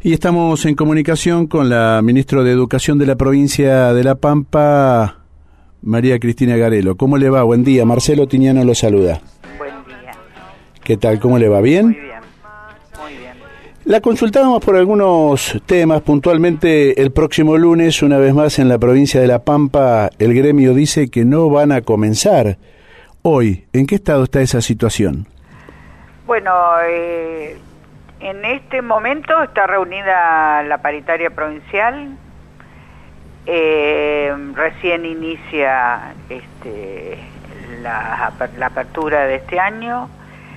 Y estamos en comunicación con la ministra de Educación de la provincia de La Pampa, María Cristina Garelo. ¿Cómo le va? Buen día. Marcelo Tiniano lo saluda. Buen día. ¿Qué tal? ¿Cómo le va? ¿Bien? Muy bien, muy bien. La consultábamos por algunos temas. Puntualmente, el próximo lunes, una vez más en la provincia de La Pampa, el gremio dice que no van a comenzar hoy. ¿En qué estado está esa situación? Bueno, en este momento está reunida la paritaria provincial. Recién inicia la apertura de este año.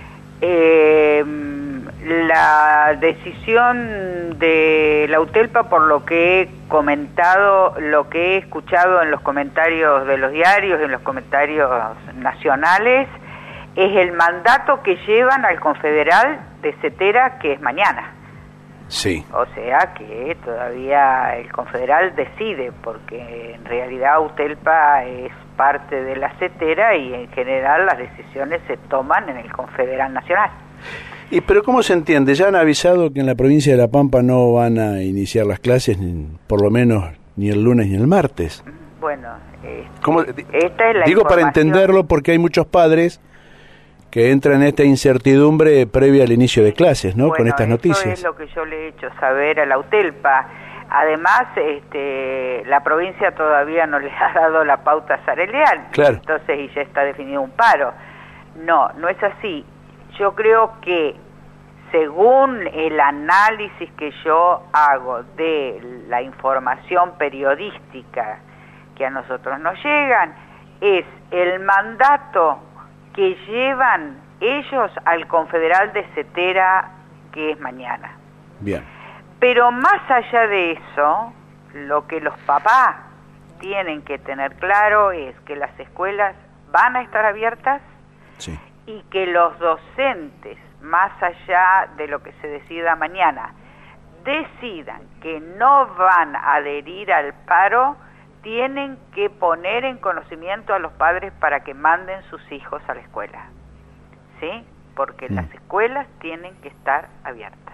La decisión de la UTELPA, por lo que he comentado, lo que he escuchado en los comentarios de los diarios, en los comentarios nacionales, es el mandato que llevan al confederal de CETERA, que es mañana. Sí. O sea que todavía el confederal decide, porque en realidad UTELPA es parte de la CETERA y en general las decisiones se toman en el confederal nacional. Pero ¿cómo se entiende? Ya han avisado que en la provincia de La Pampa no van a iniciar las clases, por lo menos ni el lunes ni el martes. Bueno, esta es la digo para entenderlo, porque hay muchos padres que entran en esta incertidumbre previa al inicio de clases, ¿no? Bueno, con estas noticias. Eso es lo que yo le he hecho saber a la UTELPA. Además, la provincia todavía no le ha dado la pauta salarial. Claro. Entonces, y ya está definido un paro. No, no es así. Yo creo que, según el análisis que yo hago de la información periodística que a nosotros nos llegan, es el mandato que llevan ellos al confederal de CETERA, que es mañana. Bien. Pero más allá de eso, lo que los papás tienen que tener claro es que las escuelas van a estar abiertas. Sí. Y que los docentes, más allá de lo que se decida mañana, decidan que no van a adherir al paro, tienen que poner en conocimiento a los padres para que manden sus hijos a la escuela, ¿sí? Porque las escuelas tienen que estar abiertas.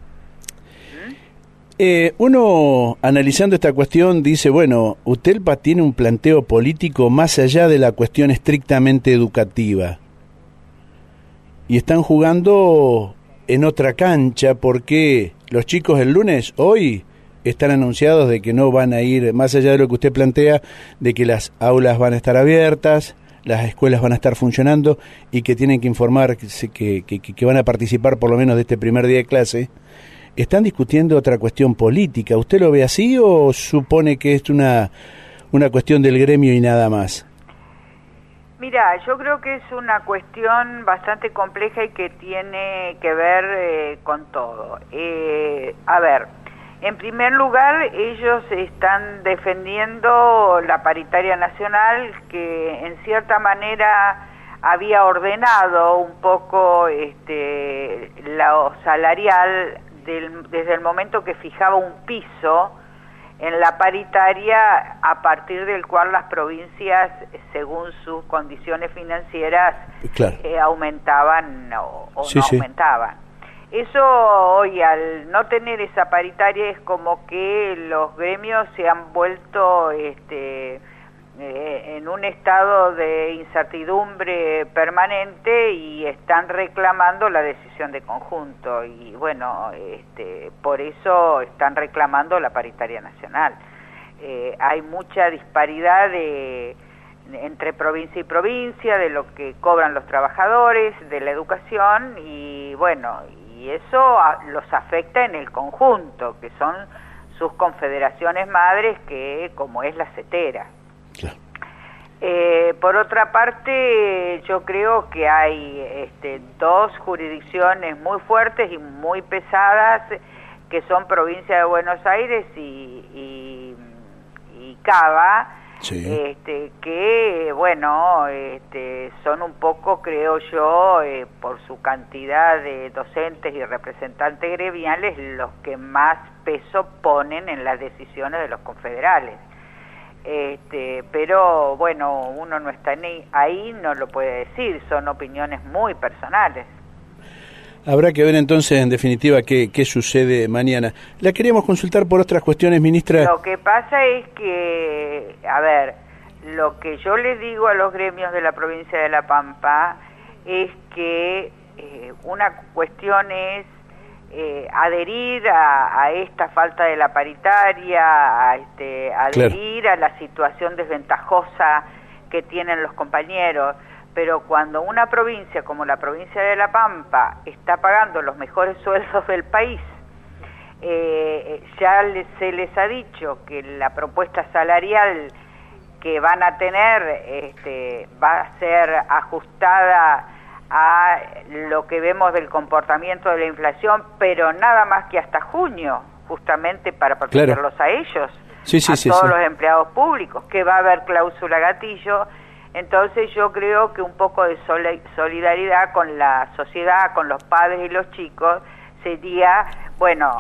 Uno, analizando esta cuestión, dice, bueno, UTELPA tiene un planteo político más allá de la cuestión estrictamente educativa. Y están jugando en otra cancha, porque los chicos el lunes, hoy, están anunciados de que no van a ir, más allá de lo que usted plantea, de que las aulas van a estar abiertas, las escuelas van a estar funcionando y que tienen que informar que van a participar por lo menos de este primer día de clase. Están discutiendo otra cuestión política. ¿Usted lo ve así o supone que es una cuestión del gremio y nada más? Mira, yo creo que es una cuestión bastante compleja y que tiene que ver con todo. A ver, en primer lugar, ellos están defendiendo la paritaria nacional, que en cierta manera había ordenado un poco lo salarial desde el momento que fijaba un piso en la paritaria, a partir del cual las provincias, según sus condiciones financieras, claro, aumentaban o sí, no sí. aumentaban. Eso hoy, al no tener esa paritaria, es como que los gremios se han vuelto en un estado de incertidumbre permanente y están reclamando la decisión de conjunto, y bueno, por eso están reclamando la paritaria nacional. Hay mucha disparidad entre provincia y provincia de lo que cobran los trabajadores de la educación, y bueno, y eso los afecta en el conjunto, que son sus confederaciones madres, que como es la CETERA. Claro. Por otra parte, yo creo que hay dos jurisdicciones muy fuertes y muy pesadas, que son provincia de Buenos Aires y Cava, sí, que bueno, son un poco, creo yo, por su cantidad de docentes y representantes gremiales, los que más peso ponen en las decisiones de los confederales. Pero bueno, uno no está ahí, no lo puede decir, son opiniones muy personales. Habrá que ver entonces, en definitiva, qué sucede mañana. La queríamos consultar por otras cuestiones, ministra. Lo que pasa es que, a ver, lo que yo le digo a los gremios de la provincia de La Pampa es que una cuestión es adherir a esta falta de la paritaria, adherir claro, a la situación desventajosa que tienen los compañeros, pero cuando una provincia como la provincia de La Pampa está pagando los mejores sueldos del país, ya se les ha dicho que la propuesta salarial que van a tener va a ser ajustada a lo que vemos del comportamiento de la inflación, pero nada más que hasta junio, justamente para protegerlos claro, a ellos, todos los empleados públicos, que va a haber cláusula gatillo. Entonces yo creo que un poco de solidaridad con la sociedad, con los padres y los chicos, sería, bueno,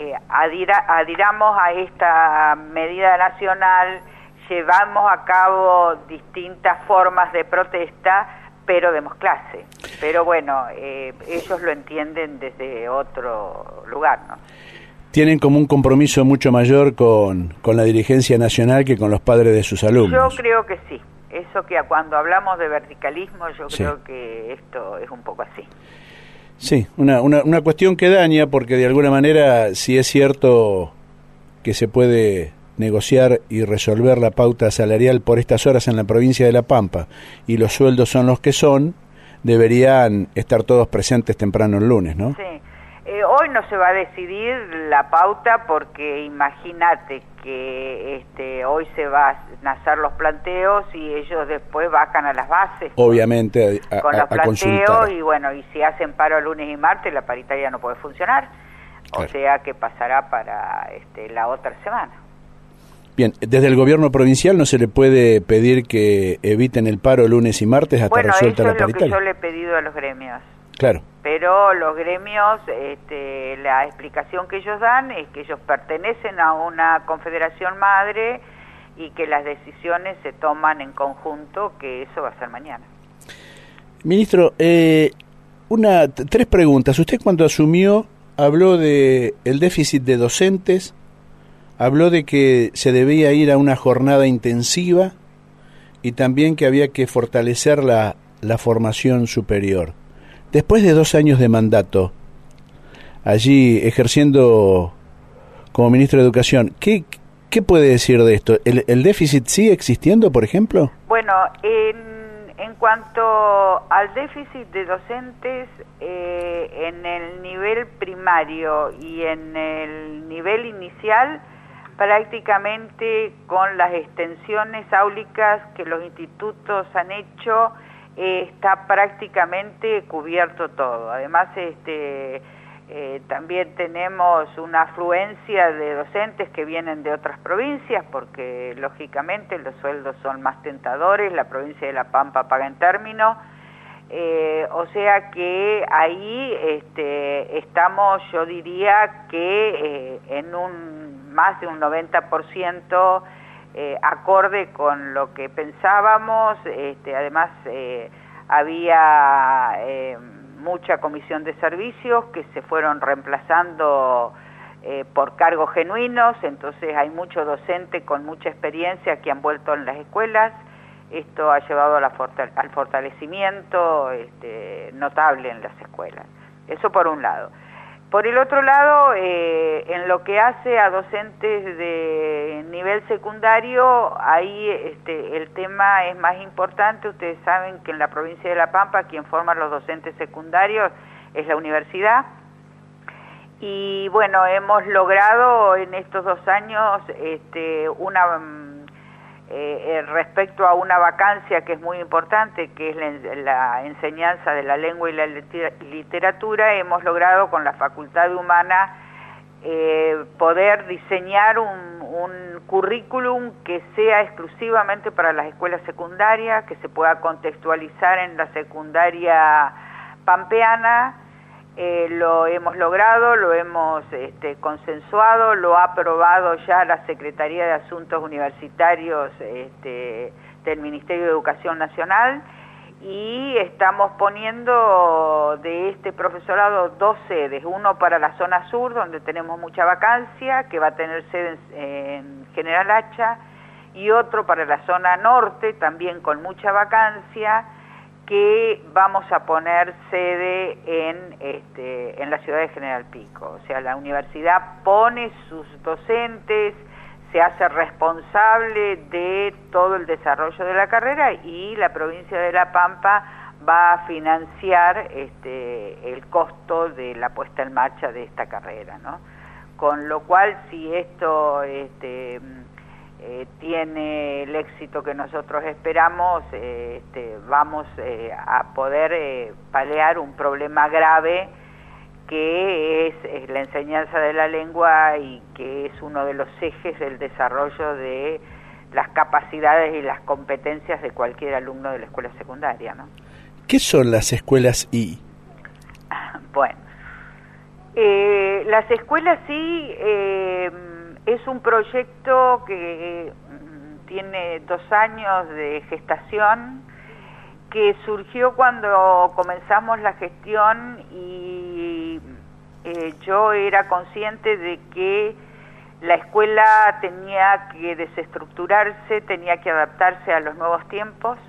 adhiramos a esta medida nacional, llevamos a cabo distintas formas de protesta, pero demos clase. Pero bueno, ellos lo entienden desde otro lugar, ¿no? Tienen como un compromiso mucho mayor con la dirigencia nacional que con los padres de sus alumnos. Yo creo que sí. Eso que cuando hablamos de verticalismo, yo creo que esto es un poco así. Sí, una cuestión que daña, porque de alguna manera sí es cierto que se puede negociar y resolver la pauta salarial por estas horas en la provincia de La Pampa, y los sueldos son los que son, deberían estar todos presentes temprano el lunes, ¿no? Sí. Hoy no se va a decidir la pauta porque imagínate que hoy se van a hacer los planteos y ellos después bajan a las bases. Obviamente con los planteos consultar. Y bueno, y si hacen paro lunes y martes la paritaria no puede funcionar, claro, o sea que pasará para la otra semana. Bien, desde el gobierno provincial no se le puede pedir que eviten el paro lunes y martes hasta resuelta la paritaria. Bueno, eso es lo que yo le he pedido a los gremios. Claro. Pero los gremios, la explicación que ellos dan es que ellos pertenecen a una confederación madre y que las decisiones se toman en conjunto, que eso va a ser mañana. Ministro, tres preguntas. Usted cuando asumió habló de el déficit de docentes, habló de que se debía ir a una jornada intensiva y también que había que fortalecer la formación superior. Después de 2 años de mandato, allí ejerciendo como ministro de Educación, ¿qué puede decir de esto? ¿El déficit sigue existiendo, por ejemplo? Bueno, en cuanto al déficit de docentes, en el nivel primario y en el nivel inicial, prácticamente con las extensiones áulicas que los institutos han hecho, está prácticamente cubierto todo. Además, también tenemos una afluencia de docentes que vienen de otras provincias, porque lógicamente los sueldos son más tentadores, la provincia de La Pampa paga en términos, o sea que ahí estamos, yo diría que en más de un 90%, acorde con lo que pensábamos. Además había mucha comisión de servicios que se fueron reemplazando por cargos genuinos, entonces hay mucho docente con mucha experiencia que han vuelto en las escuelas. Esto ha llevado al fortalecimiento notable en las escuelas. Eso por un lado. Por el otro lado, en lo que hace a docentes de nivel secundario, ahí el tema es más importante. Ustedes saben que en la provincia de La Pampa quien forma los docentes secundarios es la universidad. Y bueno, hemos logrado en estos 2 años respecto a una vacancia que es muy importante, que es la enseñanza de la lengua y la literatura, hemos logrado con la Facultad de Humana poder diseñar un currículum que sea exclusivamente para las escuelas secundarias, que se pueda contextualizar en la secundaria pampeana. Lo hemos logrado, lo hemos consensuado, lo ha aprobado ya la Secretaría de Asuntos Universitarios del Ministerio de Educación Nacional, y estamos poniendo de este profesorado 2 sedes, uno para la zona sur, donde tenemos mucha vacancia, que va a tener sede en General Hacha, y otro para la zona norte, también con mucha vacancia, que vamos a poner sede en la ciudad de General Pico. O sea, la universidad pone sus docentes, se hace responsable de todo el desarrollo de la carrera, y la provincia de La Pampa va a financiar el costo de la puesta en marcha de esta carrera, ¿no? Con lo cual, si esto tiene el éxito que nosotros esperamos, vamos a poder paliar un problema grave que es la enseñanza de la lengua, y que es uno de los ejes del desarrollo de las capacidades y las competencias de cualquier alumno de la escuela secundaria, ¿no? ¿Qué son las escuelas I? Bueno, las escuelas I es un proyecto que tiene 2 años de gestación, que surgió cuando comenzamos la gestión, y yo era consciente de que la escuela tenía que desestructurarse, tenía que adaptarse a los nuevos tiempos,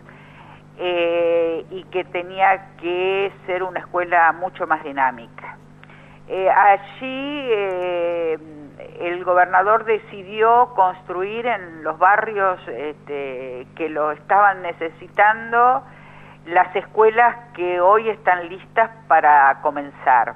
y que tenía que ser una escuela mucho más dinámica. Allí el gobernador decidió construir en los barrios que lo estaban necesitando las escuelas que hoy están listas para comenzar.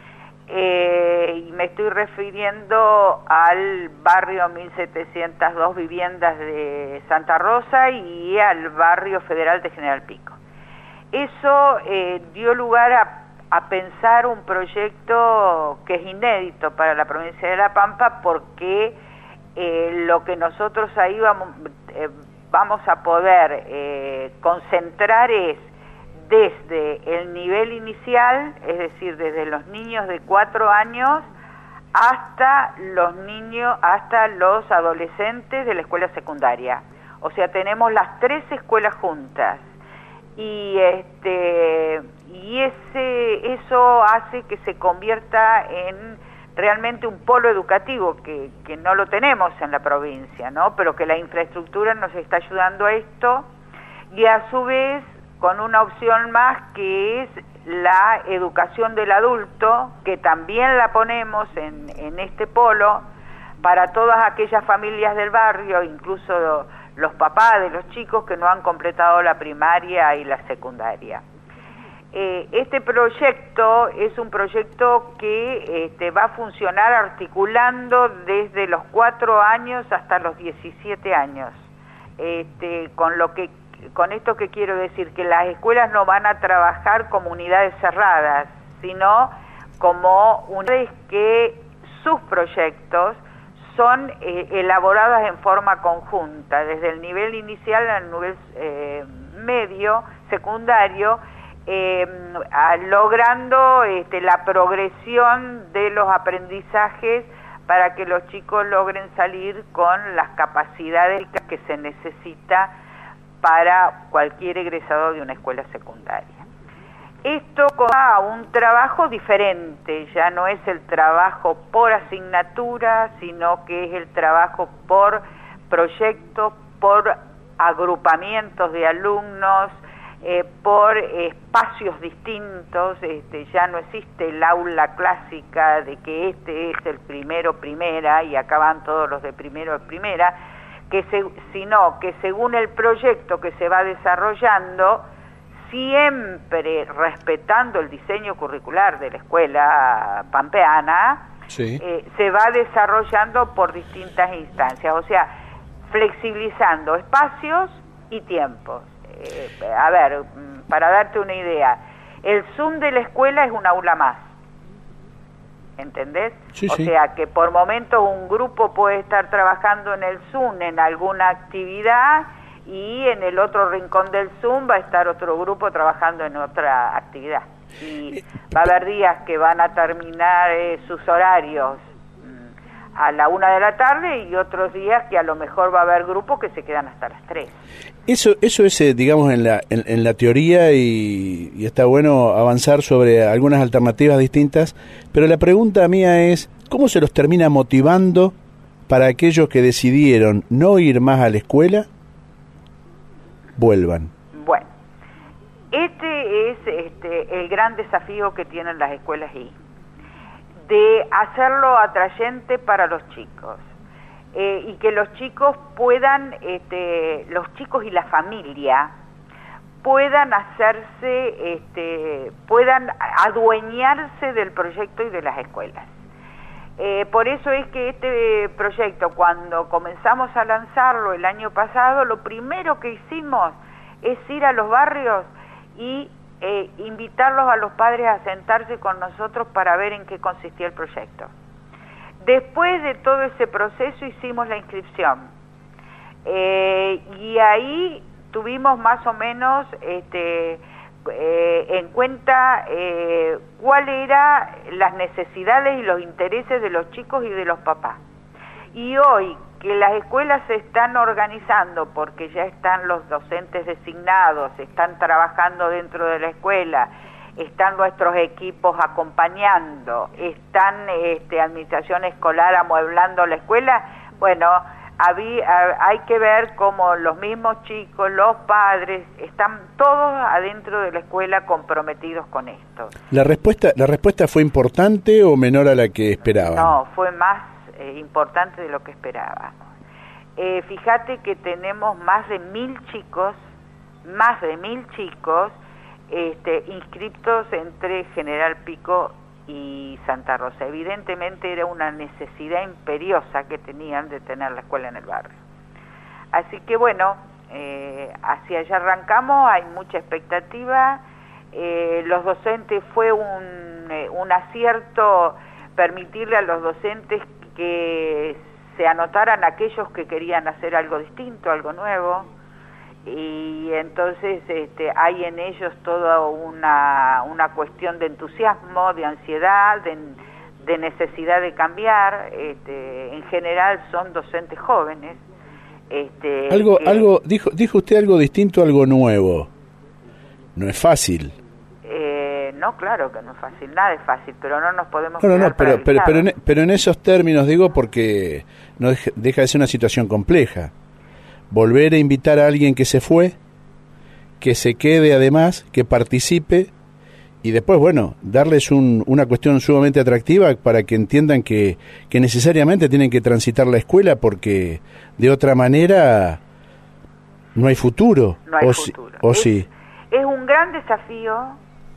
Y me estoy refiriendo al barrio 1702 Viviendas de Santa Rosa y al barrio Federal de General Pico. Eso dio lugar a pensar un proyecto que es inédito para la provincia de La Pampa, porque lo que nosotros ahí vamos a poder concentrar es desde el nivel inicial, es decir, desde los niños de 4 años hasta los adolescentes de la escuela secundaria. O sea, tenemos las 3 escuelas juntas, y eso hace que se convierta en realmente un polo educativo que no lo tenemos en la provincia, ¿no? Pero que la infraestructura nos está ayudando a esto, y a su vez con una opción más, que es la educación del adulto, que también la ponemos en este polo para todas aquellas familias del barrio, incluso los papás de los chicos que no han completado la primaria y la secundaria. Este proyecto es un proyecto que va a funcionar articulando desde los 4 años hasta los 17 años. Con esto que quiero decir, que las escuelas no van a trabajar como unidades cerradas, sino como unidades que sus proyectos son elaboradas en forma conjunta, desde el nivel inicial al nivel medio, secundario, logrando la progresión de los aprendizajes para que los chicos logren salir con las capacidades que se necesita para cualquier egresado de una escuela secundaria. Esto a un trabajo diferente, ya no es el trabajo por asignatura, sino que es el trabajo por proyectos, por agrupamientos de alumnos, por espacios distintos. Ya no existe el aula clásica de que este es el primera y acaban todos los de primera, sino que según el proyecto que se va desarrollando, siempre respetando el diseño curricular de la escuela pampeana, sí, se va desarrollando por distintas instancias, o sea, flexibilizando espacios y tiempos. A ver, para darte una idea, el Zoom de la escuela es un aula más, ¿entendés? Sí, o sea, que por momentos un grupo puede estar trabajando en el Zoom en alguna actividad, y en el otro rincón del Zoom va a estar otro grupo trabajando en otra actividad. Y va a haber días que van a terminar sus horarios a la 1 de la tarde, y otros días que a lo mejor va a haber grupos que se quedan hasta las 3. Eso es, digamos, en la teoría, y está bueno avanzar sobre algunas alternativas distintas, pero la pregunta mía es, ¿cómo se los termina motivando para aquellos que decidieron no ir más a la escuela, vuelvan? Bueno, este es el gran desafío que tienen las escuelas ahí, de hacerlo atrayente para los chicos, y que los chicos puedan, los chicos y la familia puedan hacerse, puedan adueñarse del proyecto y de las escuelas. Por eso es que este proyecto, cuando comenzamos a lanzarlo el año pasado, lo primero que hicimos es ir a los barrios y invitarlos a los padres a sentarse con nosotros para ver en qué consistía el proyecto. Después de todo ese proceso hicimos la inscripción, y ahí tuvimos más o menos en cuenta cuáles eran las necesidades y los intereses de los chicos y de los papás. Y hoy que las escuelas se están organizando porque ya están los docentes designados, están trabajando dentro de la escuela, están nuestros equipos acompañando, están administración escolar amueblando la escuela, bueno, hay que ver cómo los mismos chicos, los padres, están todos adentro de la escuela comprometidos con esto. ¿La respuesta fue importante o menor a la que esperaban? No, fue más importante de lo que esperábamos. Fíjate que tenemos más de 1.000 chicos inscriptos entre General Pico y Santa Rosa. Evidentemente era una necesidad imperiosa que tenían de tener la escuela en el barrio. Así que bueno, hacia allá arrancamos, hay mucha expectativa. Los docentes, fue un acierto permitirle a los docentes que se anotaran aquellos que querían hacer algo distinto, algo nuevo, y entonces hay en ellos toda una cuestión de entusiasmo, de ansiedad, de necesidad de cambiar. En general son docentes jóvenes. Dijo usted algo distinto, algo nuevo. No es fácil. No, claro que no es fácil, nada es fácil, pero no nos podemos pero en esos términos digo, porque no deja de ser una situación compleja. Volver a invitar a alguien que se fue, que se quede además, que participe, y después, bueno, darles una cuestión sumamente atractiva para que entiendan que necesariamente tienen que transitar la escuela, porque de otra manera no hay futuro. No hay futuro. Sí. Es un gran desafío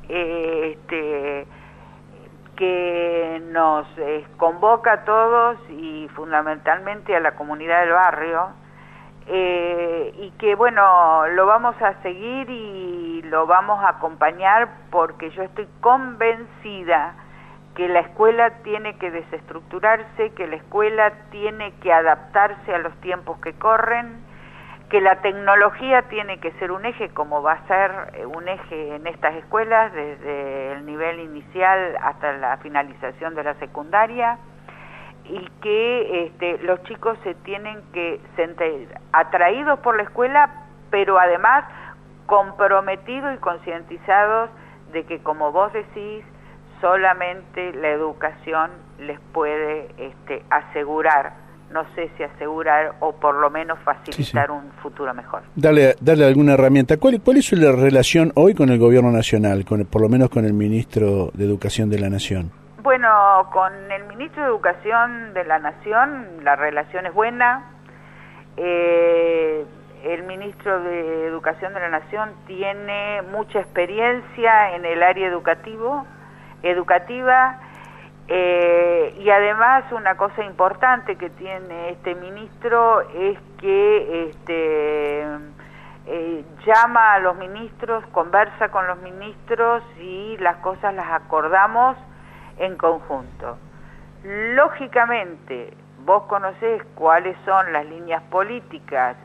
que nos convoca a todos y fundamentalmente a la comunidad del barrio, y que bueno, lo vamos a seguir y lo vamos a acompañar, porque yo estoy convencida que la escuela tiene que desestructurarse, que la escuela tiene que adaptarse a los tiempos que corren, que la tecnología tiene que ser un eje, como va a ser un eje en estas escuelas desde el nivel inicial hasta la finalización de la secundaria, y que los chicos se tienen que sentir atraídos por la escuela, pero además comprometidos y concientizados de que, como vos decís, solamente la educación les puede asegurar, no sé si asegurar o por lo menos facilitar un futuro mejor. Darle alguna herramienta. ¿Cuál es la relación hoy con el gobierno nacional, por lo menos con el ministro de Educación de la Nación? Bueno, con el ministro de Educación de la Nación la relación es buena. El ministro de Educación de la Nación tiene mucha experiencia en el área educativa, y además una cosa importante que tiene este ministro es que llama a los ministros, conversa con los ministros y las cosas las acordamos en conjunto. Lógicamente, vos conocés cuáles son las líneas políticas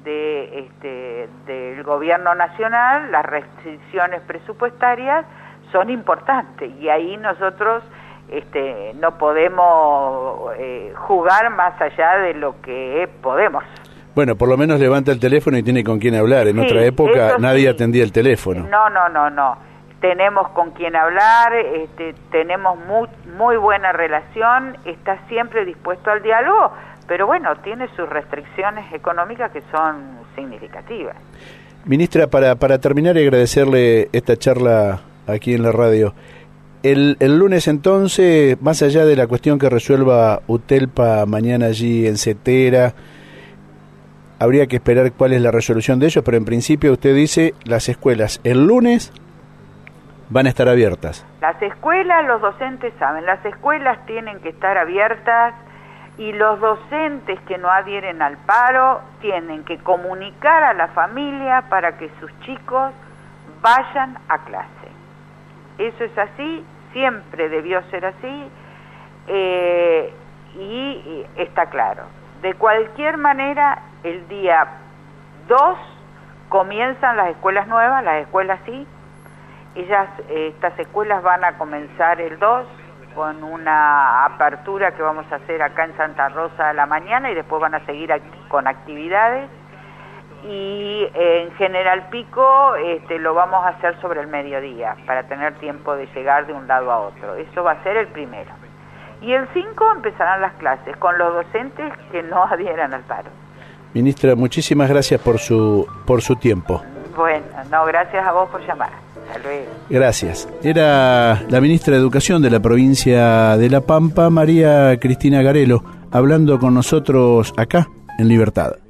del gobierno nacional, las restricciones presupuestarias son importantes, y ahí nosotros no podemos jugar más allá de lo que podemos. Bueno, por lo menos levanta el teléfono y tiene con quién hablar. En otra época nadie atendía el teléfono. No. Tenemos con quién hablar, tenemos muy buena relación, está siempre dispuesto al diálogo, pero bueno, tiene sus restricciones económicas que son significativas. Ministra, para terminar y agradecerle esta charla aquí en la radio, el lunes entonces, más allá de la cuestión que resuelva UTELPA mañana allí en Cetera, habría que esperar cuál es la resolución de ellos, pero en principio usted dice las escuelas el lunes van a estar abiertas. Las escuelas, los docentes saben, las escuelas tienen que estar abiertas y los docentes que no adhieren al paro tienen que comunicar a la familia para que sus chicos vayan a clase. Eso es así, siempre debió ser así y está claro. De cualquier manera, el día 2 comienzan las escuelas nuevas, las escuelas sí. Estas escuelas van a comenzar el 2 con una apertura que vamos a hacer acá en Santa Rosa a la mañana y después van a seguir con actividades. Y en General Pico lo vamos a hacer sobre el mediodía para tener tiempo de llegar de un lado a otro. Eso va a ser el primero. Y el 5 empezarán las clases con los docentes que no adhieran al paro. Ministra, muchísimas gracias por su tiempo. Bueno, gracias a vos por llamar. Hasta luego. Gracias. Era la ministra de Educación de la provincia de La Pampa, María Cristina Garelo, hablando con nosotros acá en Libertad.